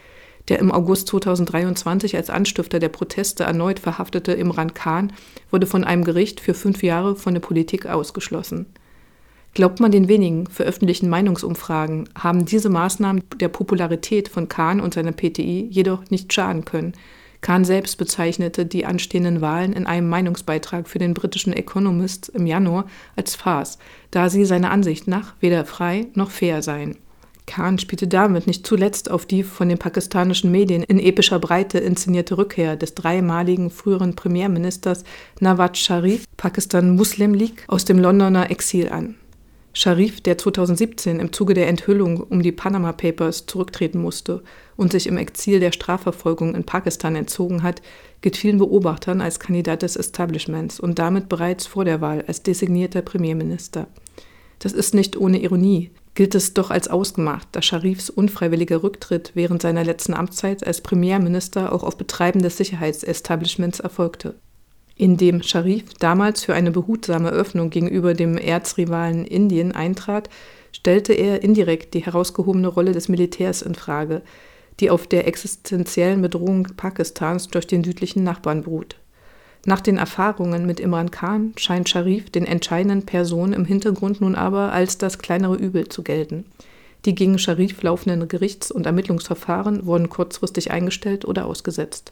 Der im August zweitausenddreiundzwanzig als Anstifter der Proteste erneut verhaftete Imran Khan wurde von einem Gericht für fünf Jahre von der Politik ausgeschlossen. Glaubt man den wenigen veröffentlichten Meinungsumfragen, haben diese Maßnahmen der Popularität von Khan und seiner P T I jedoch nicht schaden können. Khan selbst bezeichnete die anstehenden Wahlen in einem Meinungsbeitrag für den britischen Economist im Januar als Farce, da sie seiner Ansicht nach weder frei noch fair seien. Khan spielte damit nicht zuletzt auf die von den pakistanischen Medien in epischer Breite inszenierte Rückkehr des dreimaligen früheren Premierministers Nawaz Sharif, Pakistan Muslim League, aus dem Londoner Exil an. Sharif, der zweitausendsiebzehn im Zuge der Enthüllung um die Panama Papers zurücktreten musste und sich im Exil der Strafverfolgung in Pakistan entzogen hat, gilt vielen Beobachtern als Kandidat des Establishments und damit bereits vor der Wahl als designierter Premierminister. Das ist nicht ohne Ironie, gilt es doch als ausgemacht, dass Sharifs unfreiwilliger Rücktritt während seiner letzten Amtszeit als Premierminister auch auf Betreiben des Sicherheitsestablishments erfolgte. Indem Sharif damals für eine behutsame Öffnung gegenüber dem Erzrivalen Indien eintrat, stellte er indirekt die herausgehobene Rolle des Militärs in Frage, die auf der existenziellen Bedrohung Pakistans durch den südlichen Nachbarn beruht. Nach den Erfahrungen mit Imran Khan scheint Sharif den entscheidenden Personen im Hintergrund nun aber als das kleinere Übel zu gelten. Die gegen Sharif laufenden Gerichts- und Ermittlungsverfahren wurden kurzfristig eingestellt oder ausgesetzt.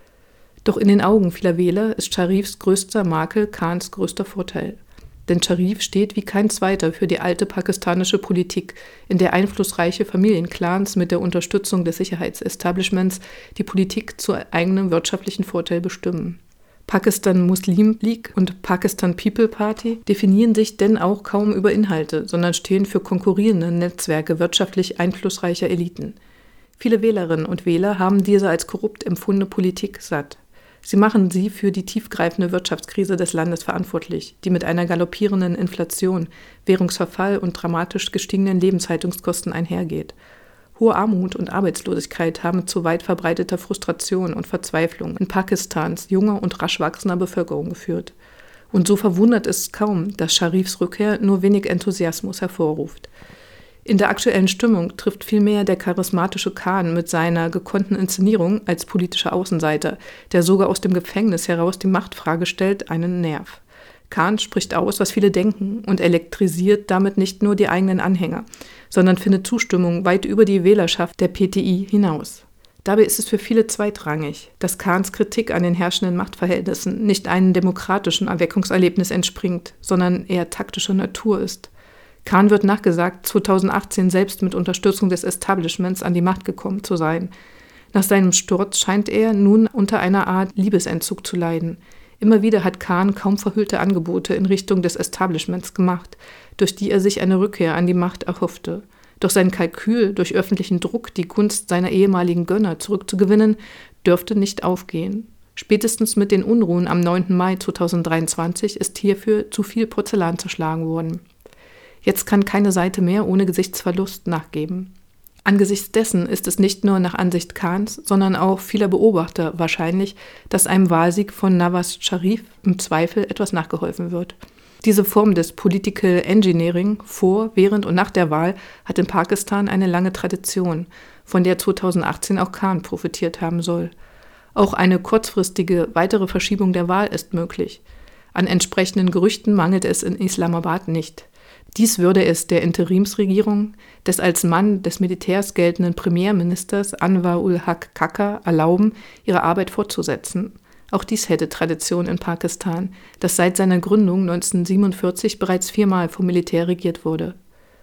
Doch in den Augen vieler Wähler ist Sharifs größter Makel Khans größter Vorteil. Denn Sharif steht wie kein zweiter für die alte pakistanische Politik, in der einflussreiche Familienclans mit der Unterstützung des Sicherheitsestablishments die Politik zu eigenem wirtschaftlichen Vorteil bestimmen. Pakistan Muslim League und Pakistan People Party definieren sich denn auch kaum über Inhalte, sondern stehen für konkurrierende Netzwerke wirtschaftlich einflussreicher Eliten. Viele Wählerinnen und Wähler haben diese als korrupt empfundene Politik satt. Sie machen sie für die tiefgreifende Wirtschaftskrise des Landes verantwortlich, die mit einer galoppierenden Inflation, Währungsverfall und dramatisch gestiegenen Lebenshaltungskosten einhergeht. Hohe Armut und Arbeitslosigkeit haben zu weit verbreiteter Frustration und Verzweiflung in Pakistans junger und rasch wachsender Bevölkerung geführt. Und so verwundert es kaum, dass Sharifs Rückkehr nur wenig Enthusiasmus hervorruft. In der aktuellen Stimmung trifft vielmehr der charismatische Khan mit seiner gekonnten Inszenierung als politischer Außenseiter, der sogar aus dem Gefängnis heraus die Machtfrage stellt, einen Nerv. Khan spricht aus, was viele denken und elektrisiert damit nicht nur die eigenen Anhänger, sondern findet Zustimmung weit über die Wählerschaft der P T I hinaus. Dabei ist es für viele zweitrangig, dass Khans Kritik an den herrschenden Machtverhältnissen nicht einem demokratischen Erweckungserlebnis entspringt, sondern eher taktischer Natur ist. Khan wird nachgesagt, zweitausendachtzehn selbst mit Unterstützung des Establishments an die Macht gekommen zu sein. Nach seinem Sturz scheint er nun unter einer Art Liebesentzug zu leiden. Immer wieder hat Khan kaum verhüllte Angebote in Richtung des Establishments gemacht, durch die er sich eine Rückkehr an die Macht erhoffte. Doch sein Kalkül, durch öffentlichen Druck die Gunst seiner ehemaligen Gönner zurückzugewinnen, dürfte nicht aufgehen. Spätestens mit den Unruhen am neunten Mai zweitausenddreiundzwanzig ist hierfür zu viel Porzellan zerschlagen worden. Jetzt kann keine Seite mehr ohne Gesichtsverlust nachgeben. Angesichts dessen ist es nicht nur nach Ansicht Khans, sondern auch vieler Beobachter wahrscheinlich, dass einem Wahlsieg von Nawaz Sharif im Zweifel etwas nachgeholfen wird. Diese Form des Political Engineering vor, während und nach der Wahl hat in Pakistan eine lange Tradition, von der zweitausendachtzehn auch Khan profitiert haben soll. Auch eine kurzfristige weitere Verschiebung der Wahl ist möglich. An entsprechenden Gerüchten mangelt es in Islamabad nicht. Dies würde es der Interimsregierung des als Mann des Militärs geltenden Premierministers Anwar-ul-Haq Khakar erlauben, ihre Arbeit fortzusetzen. Auch dies hätte Tradition in Pakistan, das seit seiner Gründung neunzehnhundertsiebenundvierzig bereits viermal vom Militär regiert wurde.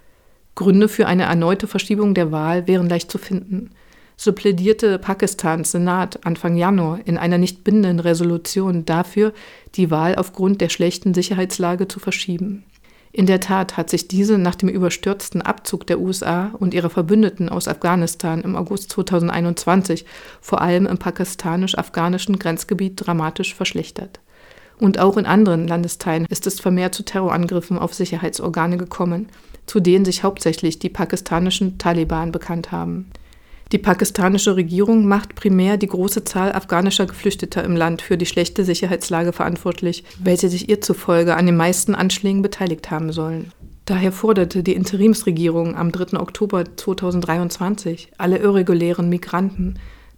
Gründe für eine erneute Verschiebung der Wahl wären leicht zu finden. So plädierte Pakistans Senat Anfang Januar in einer nicht bindenden Resolution dafür, die Wahl aufgrund der schlechten Sicherheitslage zu verschieben. In der Tat hat sich diese nach dem überstürzten Abzug der U S A und ihrer Verbündeten aus Afghanistan im August zweitausendeinundzwanzig vor allem im pakistanisch-afghanischen Grenzgebiet dramatisch verschlechtert. Und auch in anderen Landesteilen ist es vermehrt zu Terrorangriffen auf Sicherheitsorgane gekommen, zu denen sich hauptsächlich die pakistanischen Taliban bekannt haben. Die pakistanische Regierung macht primär die große Zahl afghanischer Geflüchteter im Land für die schlechte Sicherheitslage verantwortlich, welche sich ihr zufolge an den meisten Anschlägen beteiligt haben sollen. Daher forderte die Interimsregierung am dritten Oktober zweitausenddreiundzwanzig alle irregulären Migranten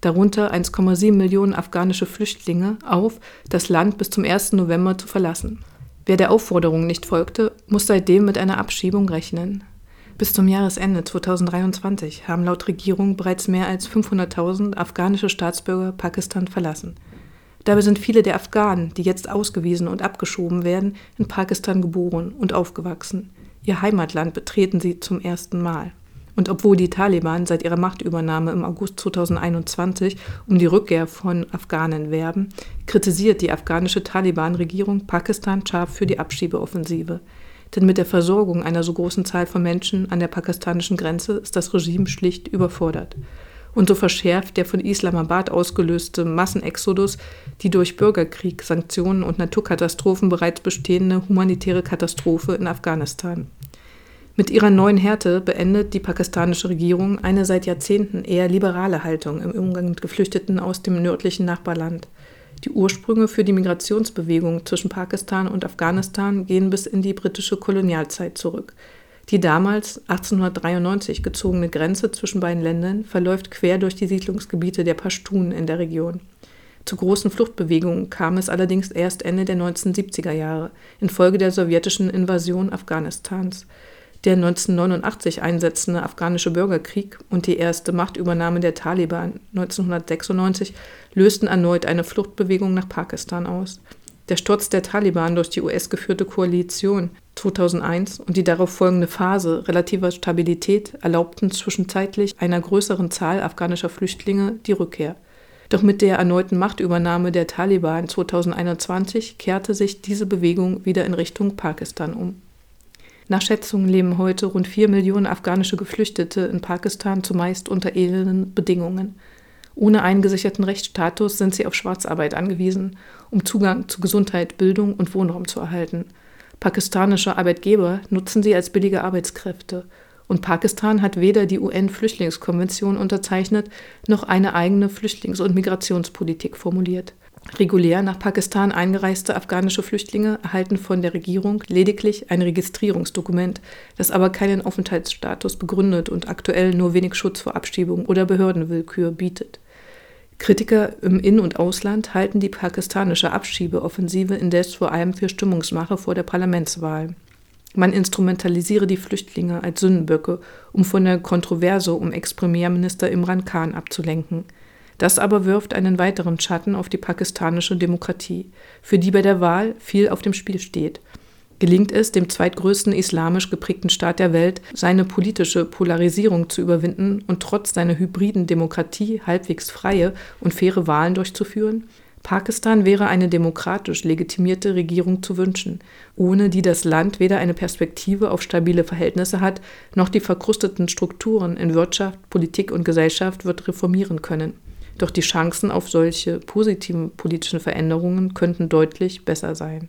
darunter eins Komma sieben Millionen afghanische Flüchtlinge, auf, das Land bis zum ersten November zu verlassen. Wer der Aufforderung nicht folgte, muss seitdem mit einer Abschiebung rechnen. Bis zum Jahresende zweitausenddreiundzwanzig haben laut Regierung bereits mehr als fünfhunderttausend afghanische Staatsbürger Pakistan verlassen. Dabei sind viele der Afghanen, die jetzt ausgewiesen und abgeschoben werden, in Pakistan geboren und aufgewachsen. Ihr Heimatland betreten sie zum ersten Mal. Und obwohl die Taliban seit ihrer Machtübernahme im August zweitausendeinundzwanzig um die Rückkehr von Afghanen werben, kritisiert die afghanische Taliban-Regierung Pakistan scharf für die Abschiebeoffensive. Denn mit der Versorgung einer so großen Zahl von Menschen an der pakistanischen Grenze ist das Regime schlicht überfordert. Und so verschärft der von Islamabad ausgelöste Massenexodus die durch Bürgerkrieg, Sanktionen und Naturkatastrophen bereits bestehende humanitäre Katastrophe in Afghanistan. Mit ihrer neuen Härte beendet die pakistanische Regierung eine seit Jahrzehnten eher liberale Haltung im Umgang mit Geflüchteten aus dem nördlichen Nachbarland. Die Ursprünge für die Migrationsbewegung zwischen Pakistan und Afghanistan gehen bis in die britische Kolonialzeit zurück. Die damals achtzehnhundertdreiundneunzig gezogene Grenze zwischen beiden Ländern verläuft quer durch die Siedlungsgebiete der Pashtunen in der Region. Zu großen Fluchtbewegungen kam es allerdings erst Ende der neunzehnhundertsiebziger Jahre, infolge der sowjetischen Invasion Afghanistans. Der neunzehnhundertneunundachtzig einsetzende afghanische Bürgerkrieg und die erste Machtübernahme der Taliban neunzehnhundertsechsundneunzig lösten erneut eine Fluchtbewegung nach Pakistan aus. Der Sturz der Taliban durch die U S-geführte Koalition zweitausendeins und die darauf folgende Phase relativer Stabilität erlaubten zwischenzeitlich einer größeren Zahl afghanischer Flüchtlinge die Rückkehr. Doch mit der erneuten Machtübernahme der Taliban zweitausendeinundzwanzig kehrte sich diese Bewegung wieder in Richtung Pakistan um. Nach Schätzungen leben heute rund vier Millionen afghanische Geflüchtete in Pakistan zumeist unter elenden Bedingungen. Ohne einen gesicherten Rechtsstatus sind sie auf Schwarzarbeit angewiesen, um Zugang zu Gesundheit, Bildung und Wohnraum zu erhalten. Pakistanische Arbeitgeber nutzen sie als billige Arbeitskräfte. Und Pakistan hat weder die U N-Flüchtlingskonvention unterzeichnet, noch eine eigene Flüchtlings- und Migrationspolitik formuliert. Regulär nach Pakistan eingereiste afghanische Flüchtlinge erhalten von der Regierung lediglich ein Registrierungsdokument, das aber keinen Aufenthaltsstatus begründet und aktuell nur wenig Schutz vor Abschiebung oder Behördenwillkür bietet. Kritiker im In- und Ausland halten die pakistanische Abschiebeoffensive indes vor allem für Stimmungsmache vor der Parlamentswahl. Man instrumentalisiere die Flüchtlinge als Sündenböcke, um von der Kontroverse um Ex-Premierminister Imran Khan abzulenken. Das aber wirft einen weiteren Schatten auf die pakistanische Demokratie, für die bei der Wahl viel auf dem Spiel steht. Gelingt es, dem zweitgrößten islamisch geprägten Staat der Welt, seine politische Polarisierung zu überwinden und trotz seiner hybriden Demokratie halbwegs freie und faire Wahlen durchzuführen? Pakistan wäre eine demokratisch legitimierte Regierung zu wünschen, ohne die das Land weder eine Perspektive auf stabile Verhältnisse hat, noch die verkrusteten Strukturen in Wirtschaft, Politik und Gesellschaft wird reformieren können. Doch die Chancen auf solche positiven politischen Veränderungen könnten deutlich besser sein.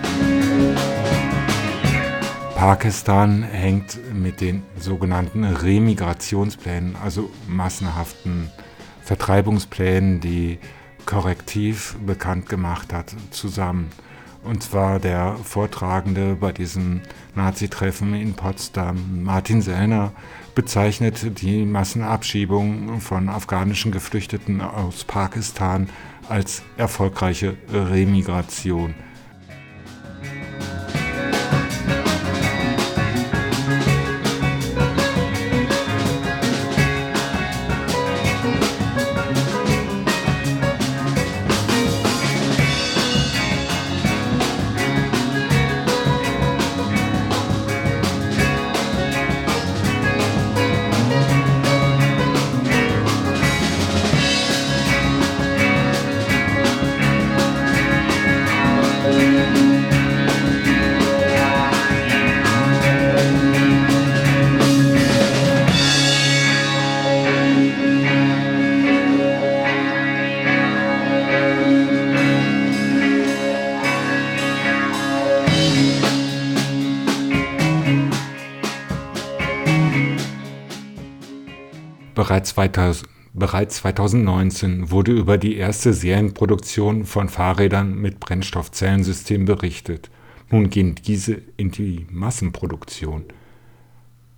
Pakistan hängt mit den sogenannten Remigrationsplänen, also massenhaften Vertreibungsplänen, die Korrektiv bekannt gemacht hat, zusammen. Und zwar der Vortragende bei diesem Nazi-Treffen in Potsdam, Martin Sellner, bezeichnet die Massenabschiebung von afghanischen Geflüchteten aus Pakistan als erfolgreiche Remigration. Bereits, zweitausend, bereits zweitausendneunzehn wurde über die erste Serienproduktion von Fahrrädern mit Brennstoffzellensystem berichtet. Nun gehen diese in die Massenproduktion.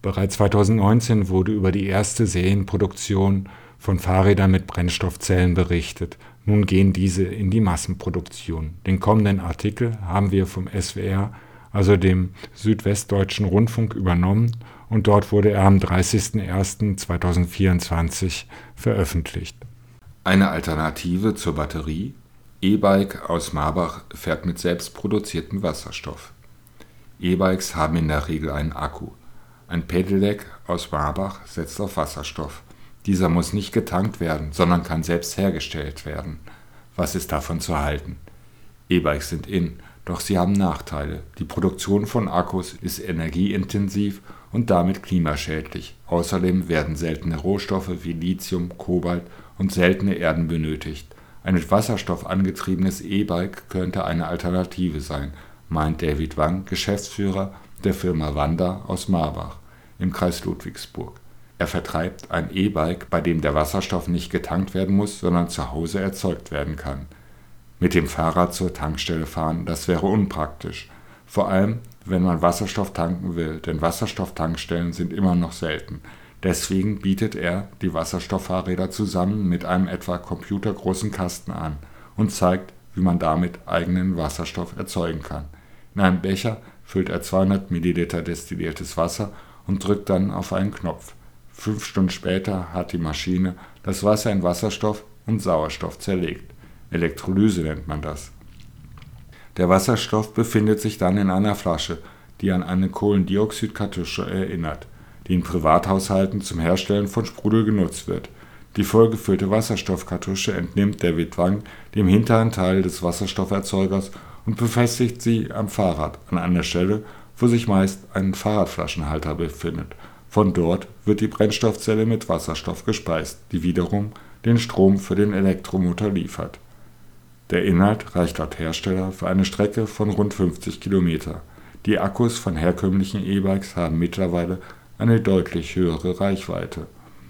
Bereits zweitausendneunzehn wurde über die erste Serienproduktion von Fahrrädern mit Brennstoffzellen berichtet. Nun gehen diese in die Massenproduktion. Den kommenden Artikel haben wir vom S W R, also dem Südwestdeutschen Rundfunk, übernommen und dort wurde er am dreißigsten ersten zweitausendvierundzwanzig veröffentlicht. Eine Alternative zur Batterie? E-Bike aus Marbach fährt mit selbstproduziertem Wasserstoff. E-Bikes haben in der Regel einen Akku. Ein Pedelec aus Marbach setzt auf Wasserstoff. Dieser muss nicht getankt werden, sondern kann selbst hergestellt werden. Was ist davon zu halten? E-Bikes sind in, doch sie haben Nachteile. Die Produktion von Akkus ist energieintensiv und damit klimaschädlich. Außerdem werden seltene Rohstoffe wie Lithium, Kobalt und seltene Erden benötigt. Ein mit Wasserstoff angetriebenes E-Bike könnte eine Alternative sein, meint David Wang, Geschäftsführer der Firma Wanda aus Marbach im Kreis Ludwigsburg. Er vertreibt ein E-Bike, bei dem der Wasserstoff nicht getankt werden muss, sondern zu Hause erzeugt werden kann. Mit dem Fahrrad zur Tankstelle fahren, das wäre unpraktisch. Vor allem, wenn man Wasserstoff tanken will, denn Wasserstofftankstellen sind immer noch selten. Deswegen bietet er die Wasserstofffahrräder zusammen mit einem etwa computergroßen Kasten an und zeigt, wie man damit eigenen Wasserstoff erzeugen kann. In einem Becher füllt er zweihundert Milliliter destilliertes Wasser und drückt dann auf einen Knopf. Fünf Stunden später hat die Maschine das Wasser in Wasserstoff und Sauerstoff zerlegt. Elektrolyse nennt man das. Der Wasserstoff befindet sich dann in einer Flasche, die an eine Kohlendioxidkartusche erinnert, die in Privathaushalten zum Herstellen von Sprudel genutzt wird. Die vollgefüllte Wasserstoffkartusche entnimmt David Wang dem hinteren Teil des Wasserstofferzeugers und befestigt sie am Fahrrad an einer Stelle, wo sich meist ein Fahrradflaschenhalter befindet. Von dort wird die Brennstoffzelle mit Wasserstoff gespeist, die wiederum den Strom für den Elektromotor liefert. Der Inhalt reicht laut Hersteller für eine Strecke von rund fünfzig Kilometer. Die Akkus von herkömmlichen E-Bikes haben mittlerweile eine deutlich höhere Reichweite.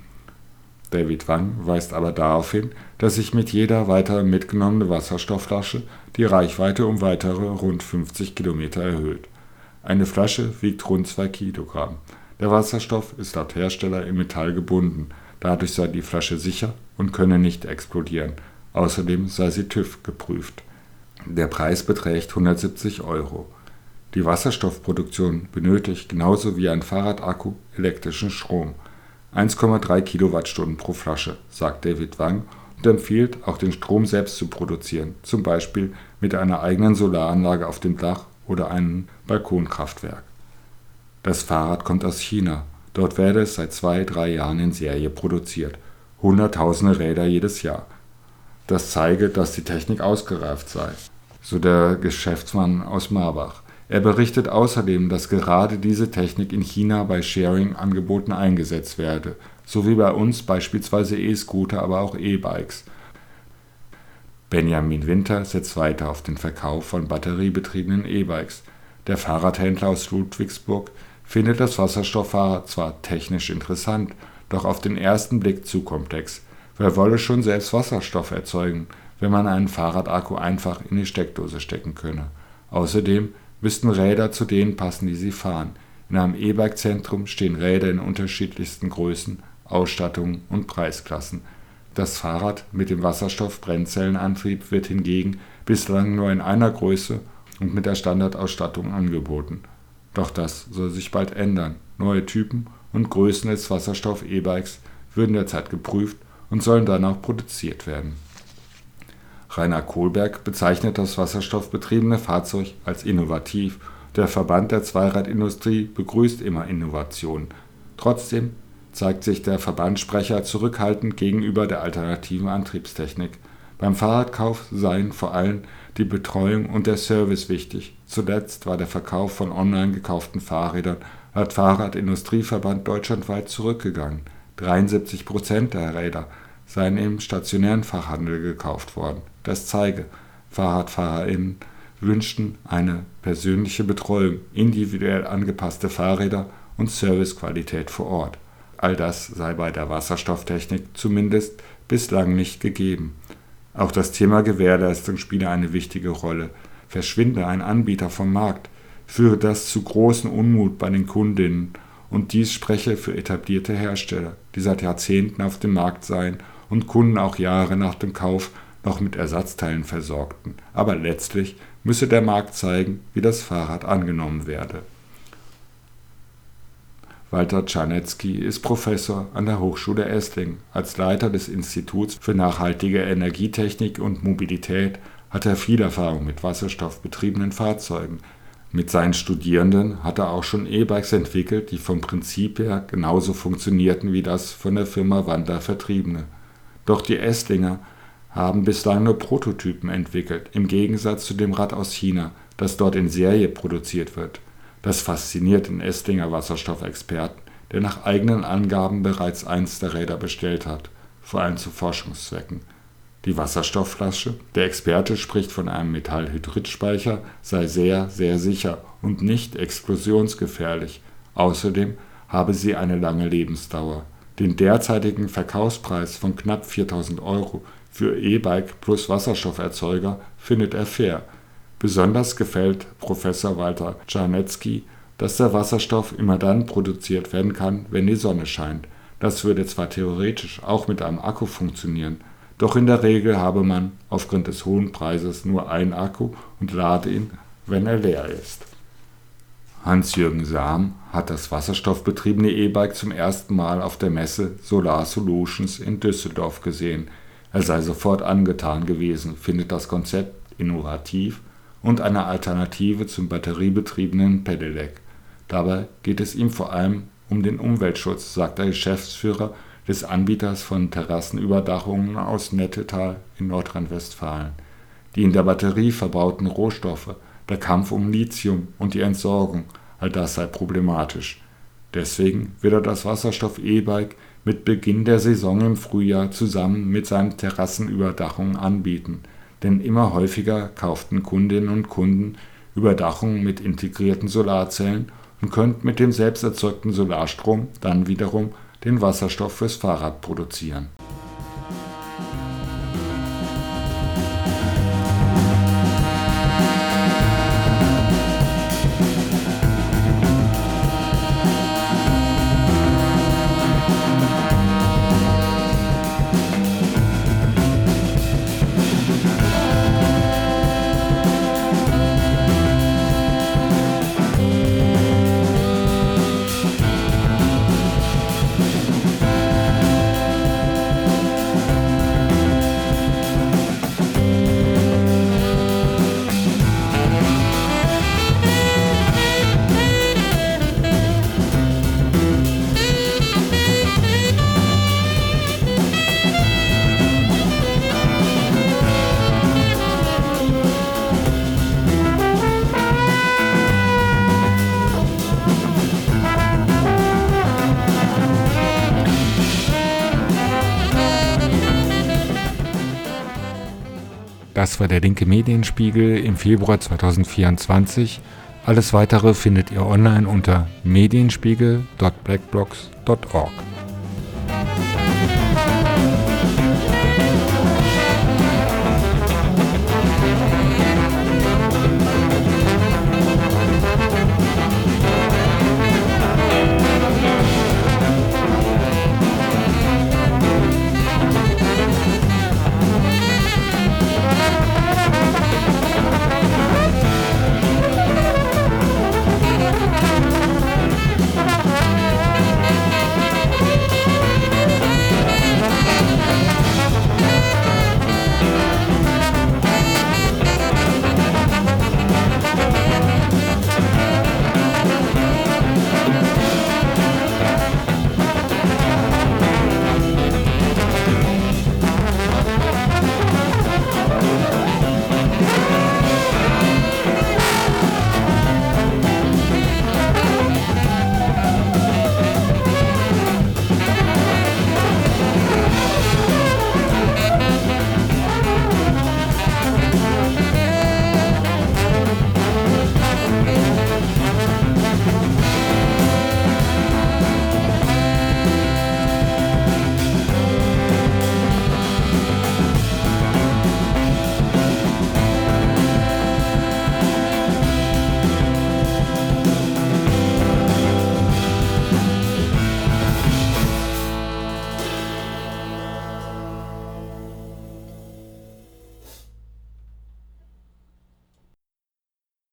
David Wang weist aber darauf hin, dass sich mit jeder weiter mitgenommene Wasserstoffflasche die Reichweite um weitere rund fünfzig Kilometer erhöht. Eine Flasche wiegt rund zwei Kilogramm. Der Wasserstoff ist laut Hersteller im Metall gebunden, dadurch sei die Flasche sicher und könne nicht explodieren. Außerdem sei sie TÜV geprüft. Der Preis beträgt hundertsiebzig Euro. Die Wasserstoffproduktion benötigt genauso wie ein Fahrradakku elektrischen Strom. eins Komma drei Kilowattstunden pro Flasche, sagt David Wang und empfiehlt, auch den Strom selbst zu produzieren, zum Beispiel mit einer eigenen Solaranlage auf dem Dach oder einem Balkonkraftwerk. Das Fahrrad kommt aus China. Dort werde es seit zwei, drei Jahren in Serie produziert. Hunderttausende Räder jedes Jahr. Das zeige, dass die Technik ausgereift sei, so der Geschäftsmann aus Marbach. Er berichtet außerdem, dass gerade diese Technik in China bei Sharing-Angeboten eingesetzt werde, so wie bei uns beispielsweise E-Scooter, aber auch E-Bikes. Benjamin Winter setzt weiter auf den Verkauf von batteriebetriebenen E-Bikes. Der Fahrradhändler aus Ludwigsburg findet das Wasserstofffahrrad zwar technisch interessant, doch auf den ersten Blick zu komplex. Wer wolle schon selbst Wasserstoff erzeugen, wenn man einen Fahrradakku einfach in die Steckdose stecken könne? Außerdem müssten Räder zu denen passen, die sie fahren. In einem E-Bike-Zentrum stehen Räder in unterschiedlichsten Größen, Ausstattungen und Preisklassen. Das Fahrrad mit dem Wasserstoff-Brennzellenantrieb wird hingegen bislang nur in einer Größe und mit der Standardausstattung angeboten. Doch das soll sich bald ändern. Neue Typen und Größen des Wasserstoff-E-Bikes würden derzeit geprüft und sollen dann auch produziert werden. Rainer Kohlberg bezeichnet das wasserstoffbetriebene Fahrzeug als innovativ. Der Verband der Zweiradindustrie begrüßt immer Innovationen. Trotzdem zeigt sich der Verbandssprecher zurückhaltend gegenüber der alternativen Antriebstechnik. Beim Fahrradkauf seien vor allem die Betreuung und der Service wichtig. Zuletzt war der Verkauf von online gekauften Fahrrädern laut Fahrradindustrieverband deutschlandweit zurückgegangen. dreiundsiebzig Prozent der Räder seien im stationären Fachhandel gekauft worden. Das zeige, FahrradfahrerInnen wünschten eine persönliche Betreuung, individuell angepasste Fahrräder und Servicequalität vor Ort. All das sei bei der Wasserstofftechnik zumindest bislang nicht gegeben. Auch das Thema Gewährleistung spiele eine wichtige Rolle. Verschwinde ein Anbieter vom Markt, führe das zu großem Unmut bei den Kundinnen und dies spreche für etablierte Hersteller, die seit Jahrzehnten auf dem Markt seien und Kunden auch Jahre nach dem Kauf noch mit Ersatzteilen versorgten. Aber letztlich müsse der Markt zeigen, wie das Fahrrad angenommen werde. Walter Czarnecki ist Professor an der Hochschule Esslingen. Als Leiter des Instituts für nachhaltige Energietechnik und Mobilität hat er viel Erfahrung mit wasserstoffbetriebenen Fahrzeugen. Mit seinen Studierenden hat er auch schon E-Bikes entwickelt, die vom Prinzip her genauso funktionierten wie das von der Firma Wanda vertriebene. Doch die Esslinger haben bislang nur Prototypen entwickelt, im Gegensatz zu dem Rad aus China, das dort in Serie produziert wird. Das fasziniert den Esslinger Wasserstoffexperten, der nach eigenen Angaben bereits eins der Räder bestellt hat, vor allem zu Forschungszwecken. Die Wasserstoffflasche, der Experte spricht von einem Metallhydridspeicher, sei sehr, sehr sicher und nicht explosionsgefährlich. Außerdem habe sie eine lange Lebensdauer. Den derzeitigen Verkaufspreis von knapp viertausend Euro für E-Bike plus Wasserstofferzeuger findet er fair. Besonders gefällt Professor Walter Czarnecki, dass der Wasserstoff immer dann produziert werden kann, wenn die Sonne scheint. Das würde zwar theoretisch auch mit einem Akku funktionieren, doch in der Regel habe man aufgrund des hohen Preises nur einen Akku und lade ihn, wenn er leer ist. Hans-Jürgen Sam hat das wasserstoffbetriebene E-Bike zum ersten Mal auf der Messe Solar Solutions in Düsseldorf gesehen. Er sei sofort angetan gewesen, findet das Konzept innovativ und eine Alternative zum batteriebetriebenen Pedelec. Dabei geht es ihm vor allem um den Umweltschutz, sagt der Geschäftsführer des Anbieters von Terrassenüberdachungen aus Nettetal in Nordrhein-Westfalen. Die in der Batterie verbauten Rohstoffe, der Kampf um Lithium und die Entsorgung, all das sei problematisch. Deswegen will er das Wasserstoff-E-Bike mit Beginn der Saison im Frühjahr zusammen mit seinen Terrassenüberdachungen anbieten, denn immer häufiger kauften Kundinnen und Kunden Überdachungen mit integrierten Solarzellen und könnten mit dem selbst erzeugten Solarstrom dann wiederum den Wasserstoff fürs Fahrrad produzieren. Das war der linke Medienspiegel im Februar zweitausendvierundzwanzig. Alles weitere findet ihr online unter medienspiegel punkt blackblocks punkt org.